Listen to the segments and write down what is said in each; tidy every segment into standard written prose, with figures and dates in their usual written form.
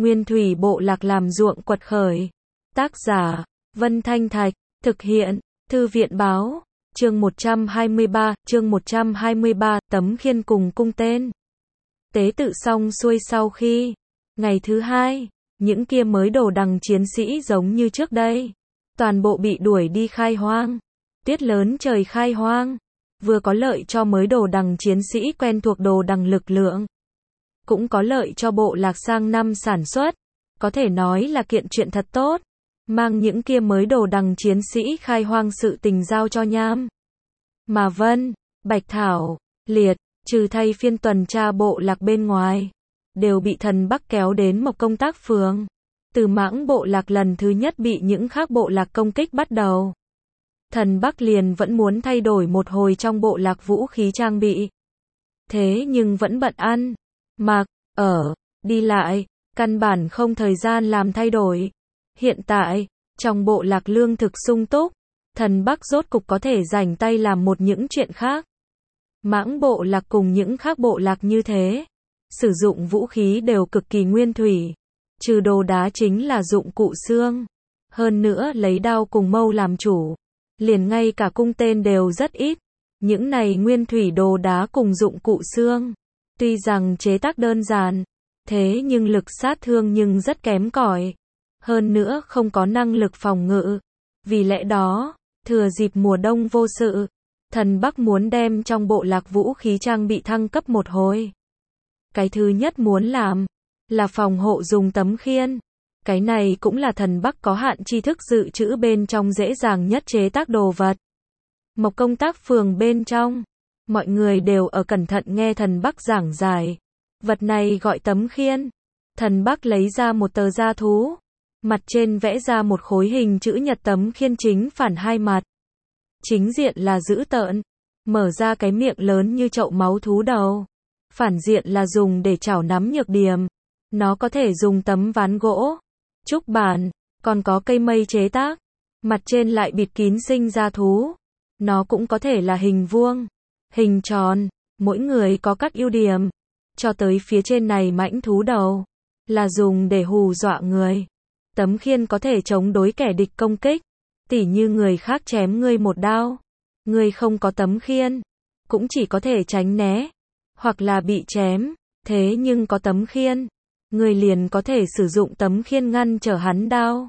Nguyên thủy bộ lạc làm ruộng quật khởi. Tác giả, Vân Thanh Thạch, thực hiện, Thư viện báo, chương 123, tấm khiên cùng cung tên. Tế tự xong xuôi sau khi, ngày thứ hai, những kia mới đồ đằng chiến sĩ giống như trước đây. Toàn bộ bị đuổi đi khai hoang. Tuyết lớn trời khai hoang. Vừa có lợi cho mới đồ đằng chiến sĩ quen thuộc đồ đằng lực lượng. Cũng có lợi cho bộ lạc sang năm sản xuất. Có thể nói là kiện chuyện thật tốt. Mang những kia mới đồ đằng chiến sĩ khai hoang sự tình giao cho Nham. Mà Vân, Bạch Thảo, Liệt, trừ thay phiên tuần tra bộ lạc bên ngoài, đều bị thần Bắc kéo đến một công tác phường. Từ Mãng bộ lạc lần thứ nhất bị những khác bộ lạc công kích bắt đầu. Thần Bắc liền vẫn muốn thay đổi một hồi trong bộ lạc vũ khí trang bị. Thế nhưng vẫn bận ăn, mặc, ở, đi lại, căn bản không thời gian làm thay đổi. Hiện tại, trong bộ lạc lương thực sung túc, thần Bắc rốt cục có thể rảnh tay làm một những chuyện khác. Mãng bộ lạc cùng những khác bộ lạc như thế, sử dụng vũ khí đều cực kỳ nguyên thủy, trừ đồ đá chính là dụng cụ xương. Hơn nữa lấy đao cùng mâu làm chủ, liền ngay cả cung tên đều rất ít. Những này nguyên thủy đồ đá cùng dụng cụ xương, tuy rằng chế tác đơn giản, thế nhưng lực sát thương nhưng rất kém cỏi. Hơn nữa không có năng lực phòng ngự. Vì lẽ đó, thừa dịp mùa đông vô sự, thần Bắc muốn đem trong bộ lạc vũ khí trang bị thăng cấp một hồi. Cái thứ nhất muốn làm là phòng hộ dùng tấm khiên. Cái này cũng là thần Bắc có hạn tri thức dự trữ bên trong dễ dàng nhất chế tác đồ vật. Một công tác phường bên trong, mọi người đều ở cẩn thận nghe thần Bắc giảng giải. Vật này gọi tấm khiên. Thần Bắc lấy ra một tờ da thú, mặt trên vẽ ra một khối hình chữ nhật tấm khiên chính phản hai mặt. Chính diện là dữ tợn, mở ra cái miệng lớn như chậu máu thú đầu. Phản diện là dùng để chảo nắm nhược điểm. Nó có thể dùng tấm ván gỗ, trúc bản, còn có cây mây chế tác. Mặt trên lại bịt kín sinh ra thú. Nó cũng có thể là hình vuông, hình tròn, mỗi người có các ưu điểm. Cho tới phía trên này mãnh thú đầu, là dùng để hù dọa người. Tấm khiên có thể chống đối kẻ địch công kích. Tỉ như người khác chém ngươi một đao, ngươi không có tấm khiên, cũng chỉ có thể tránh né, hoặc là bị chém. Thế nhưng có tấm khiên, ngươi liền có thể sử dụng tấm khiên ngăn trở hắn đao.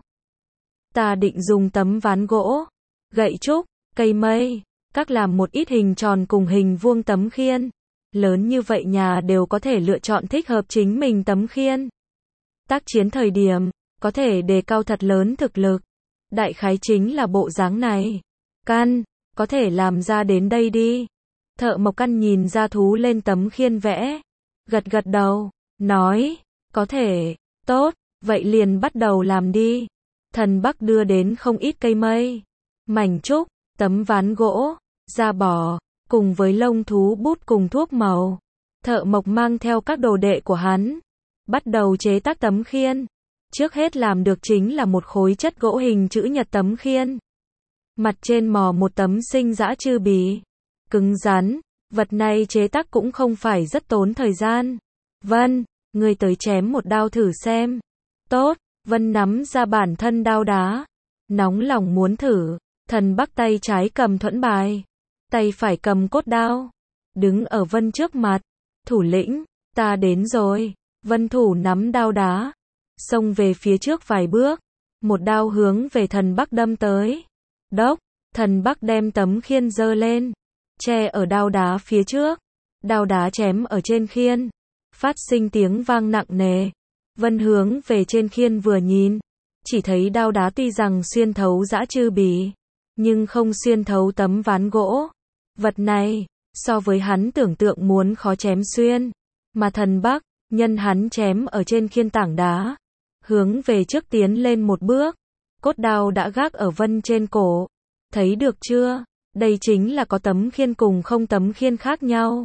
Ta định dùng tấm ván gỗ, gậy trúc, cây mây, các làm một ít hình tròn cùng hình vuông tấm khiên. Lớn như vậy nhà đều có thể lựa chọn thích hợp chính mình tấm khiên. Tác chiến thời điểm, có thể đề cao thật lớn thực lực. Đại khái chính là bộ dáng này. Căn, có thể làm ra đến đây đi. Thợ mộc Căn nhìn ra thú lên tấm khiên vẽ. Gật gật đầu, nói, có thể, tốt, vậy liền bắt đầu làm đi. Thần Bắc đưa đến không ít cây mây, mảnh trúc, tấm ván gỗ, da bò, cùng với lông thú bút cùng thuốc màu. Thợ mộc mang theo các đồ đệ của hắn, bắt đầu chế tác tấm khiên. Trước hết làm được chính là một khối chất gỗ hình chữ nhật tấm khiên. Mặt trên mò một tấm sinh dã chư bì. Cứng rắn, vật này chế tác cũng không phải rất tốn thời gian. Vân, ngươi tới chém một đao thử xem. Tốt, Vân nắm ra bản thân đao đá. Nóng lòng muốn thử, thần Bắc tay trái cầm thuẫn bài, tay phải cầm cốt đao. Đứng ở Vân trước mặt, thủ lĩnh, ta đến rồi. Vân thủ nắm đao đá, xông về phía trước vài bước, một đao hướng về thần Bắc đâm tới. Đốc, thần Bắc đem tấm khiên giơ lên, che ở đao đá phía trước. Đao đá chém ở trên khiên, phát sinh tiếng vang nặng nề. Vân hướng về trên khiên vừa nhìn, chỉ thấy đao đá tuy rằng xuyên thấu dã chư bì, nhưng không xuyên thấu tấm ván gỗ. Vật này, so với hắn tưởng tượng muốn khó chém xuyên. Mà thần Bắc, nhân hắn chém ở trên khiên tảng đá, hướng về trước tiến lên một bước. Cốt đao đã gác ở Vân trên cổ. Thấy được chưa? Đây chính là có tấm khiên cùng không tấm khiên khác nhau.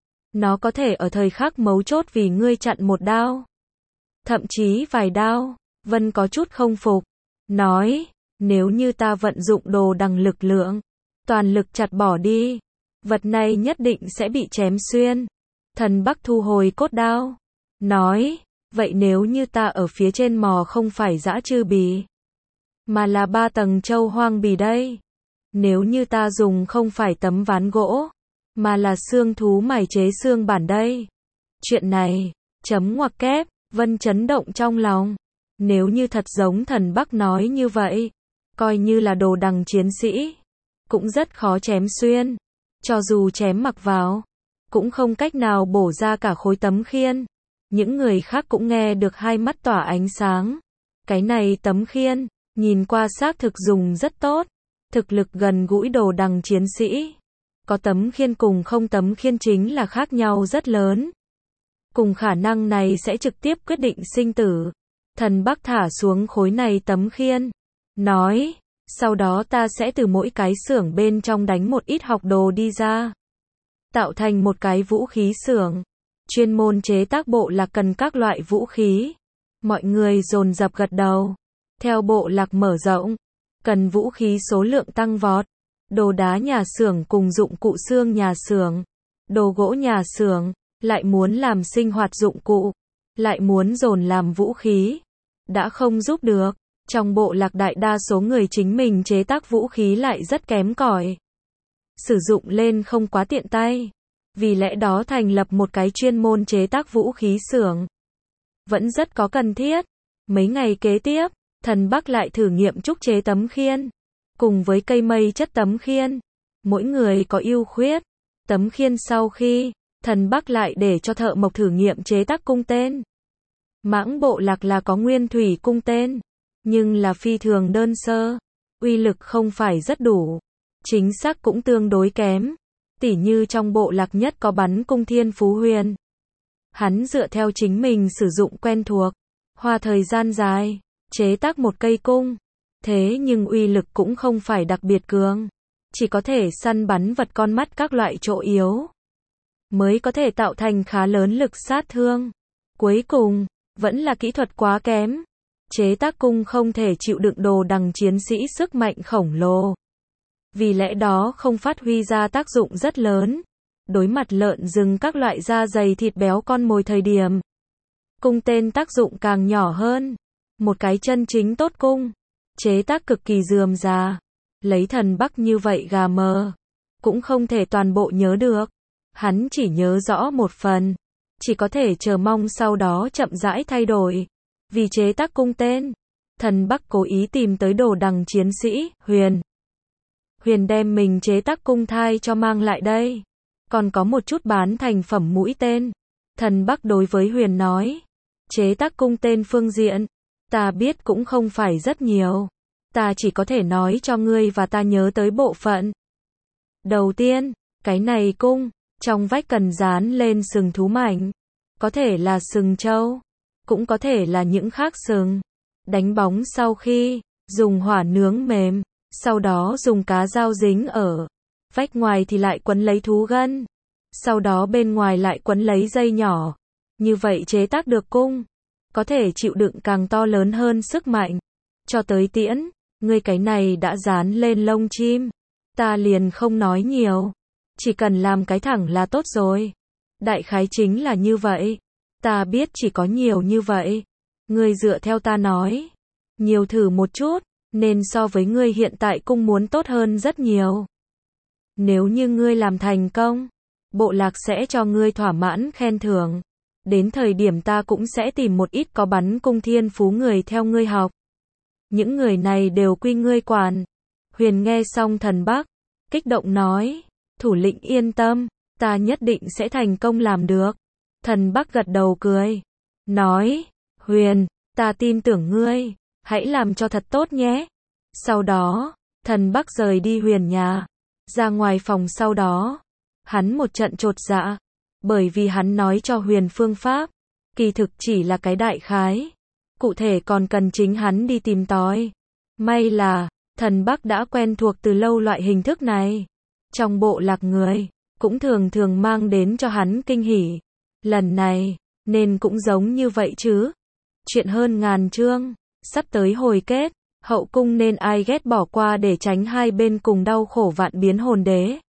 Nó có thể ở thời khắc mấu chốt vì ngươi chặn một đao, thậm chí vài đao. Vân có chút không phục, nói, nếu như ta vận dụng đồ đằng lực lượng, toàn lực chặt bỏ đi, vật này nhất định sẽ bị chém xuyên. Thần Bắc thu hồi cốt đao, nói, Vậy nếu như ta ở phía trên mò không phải dã trư bì, mà là 3 tầng châu hoang bì đây? Nếu như ta dùng không phải tấm ván gỗ, mà là xương thú mài chế xương bản đây? Chuyện này, chấm ngoặc kép, Vân chấn động trong lòng. Nếu như thật giống thần Bắc nói như vậy, coi như là đồ đằng chiến sĩ, cũng rất khó chém xuyên. Cho dù chém mặc vào, cũng không cách nào bổ ra cả khối tấm khiên. Những người khác cũng nghe được hai mắt tỏa ánh sáng. Cái này tấm khiên, nhìn qua xác thực dùng rất tốt. Thực lực gần gũi đồ đằng chiến sĩ. Có tấm khiên cùng không tấm khiên chính là khác nhau rất lớn. Cùng khả năng này sẽ trực tiếp quyết định sinh tử. Thần Bắc thả xuống khối này tấm khiên. Nói, sau đó ta sẽ từ mỗi cái xưởng bên trong đánh một ít học đồ đi ra. Tạo thành một cái vũ khí xưởng. Chuyên môn chế tác bộ lạc cần các loại vũ khí. Mọi người dồn dập gật đầu. Theo bộ lạc mở rộng, cần vũ khí số lượng tăng vọt. Đồ đá nhà xưởng cùng dụng cụ xương nhà xưởng. Đồ gỗ nhà xưởng, lại muốn làm sinh hoạt dụng cụ. Lại muốn dồn làm vũ khí. Đã không giúp được. Trong bộ lạc đại đa số người chính mình chế tác vũ khí lại rất kém cỏi. Sử dụng lên không quá tiện tay. Vì lẽ đó thành lập một cái chuyên môn chế tác vũ khí xưởng. Vẫn rất có cần thiết. Mấy ngày kế tiếp, thần Bắc lại thử nghiệm trúc chế tấm khiên. Cùng với cây mây chất tấm khiên. Mỗi người có ưu khuyết. Tấm khiên sau khi, thần Bắc lại để cho thợ mộc thử nghiệm chế tác cung tên. Mãng bộ lạc là có nguyên thủy cung tên. Nhưng là phi thường đơn sơ. Uy lực không phải rất đủ. Chính xác cũng tương đối kém. Tỉ như trong bộ lạc nhất có bắn cung Thiên Phú Huyền. Hắn dựa theo chính mình sử dụng quen thuộc. Hoa thời gian dài. Chế tác một cây cung. Thế nhưng uy lực cũng không phải đặc biệt cường. Chỉ có thể săn bắn vật con mắt các loại chỗ yếu. Mới có thể tạo thành khá lớn lực sát thương. Cuối cùng, vẫn là kỹ thuật quá kém. Chế tác cung không thể chịu đựng đồ đằng chiến sĩ sức mạnh khổng lồ. Vì lẽ đó không phát huy ra tác dụng rất lớn. Đối mặt lợn rừng các loại da dày thịt béo con mồi thời điểm. Cung tên tác dụng càng nhỏ hơn. Một cái chân chính tốt cung. Chế tác cực kỳ rườm rà. Lấy thần Bắc như vậy gà mờ. Cũng không thể toàn bộ nhớ được. Hắn chỉ nhớ rõ một phần. Chỉ có thể chờ mong sau đó chậm rãi thay đổi. Vì chế tác cung tên, thần Bắc cố ý tìm tới đồ đằng chiến sĩ, Huyền. Huyền đem mình chế tác cung thai cho mang lại đây. Còn có một chút bán thành phẩm mũi tên. Thần Bắc đối với Huyền nói. Chế tác cung tên phương diện. Ta biết cũng không phải rất nhiều. Ta chỉ có thể nói cho ngươi và ta nhớ tới bộ phận. Đầu tiên, cái này cung, trong vách cần dán lên sừng thú mảnh. Có thể là sừng trâu. Cũng có thể là những khác sừng. Đánh bóng sau khi, dùng hỏa nướng mềm. Sau đó dùng cá dao dính ở vách ngoài thì lại quấn lấy thú gân. Sau đó bên ngoài lại quấn lấy dây nhỏ. Như vậy chế tác được cung. Có thể chịu đựng càng to lớn hơn sức mạnh. Cho tới tiễn, ngươi cái này đã dán lên lông chim. Ta liền không nói nhiều. Chỉ cần làm cái thẳng là tốt rồi. Đại khái chính là như vậy. Ta biết chỉ có nhiều như vậy. Ngươi dựa theo ta nói. Nhiều thử một chút. Nên so với ngươi hiện tại cung muốn tốt hơn rất nhiều. Nếu như ngươi làm thành công, bộ lạc sẽ cho ngươi thỏa mãn khen thưởng. Đến thời điểm ta cũng sẽ tìm một ít có bắn cung thiên phú người theo ngươi học. Những người này đều quy ngươi quản. Huyền nghe xong thần Bắc, kích động nói, thủ lĩnh yên tâm, ta nhất định sẽ thành công làm được. Thần Bắc gật đầu cười, nói, Huyền, ta tin tưởng ngươi, hãy làm cho thật tốt nhé. Sau đó, thần Bắc rời đi Huyền nhà, ra ngoài phòng sau đó, hắn một trận chột dạ, bởi vì hắn nói cho Huyền phương pháp, kỳ thực chỉ là cái đại khái, cụ thể còn cần chính hắn đi tìm tòi. May là, thần Bắc đã quen thuộc từ lâu loại hình thức này. Trong bộ lạc người, cũng thường thường mang đến cho hắn kinh hỉ. Lần này, nên cũng giống như vậy chứ. Chuyện hơn ngàn chương, sắp tới hồi kết, hậu cung nên ai ghét bỏ qua để tránh hai bên cùng đau khổ vạn biến hồn đế.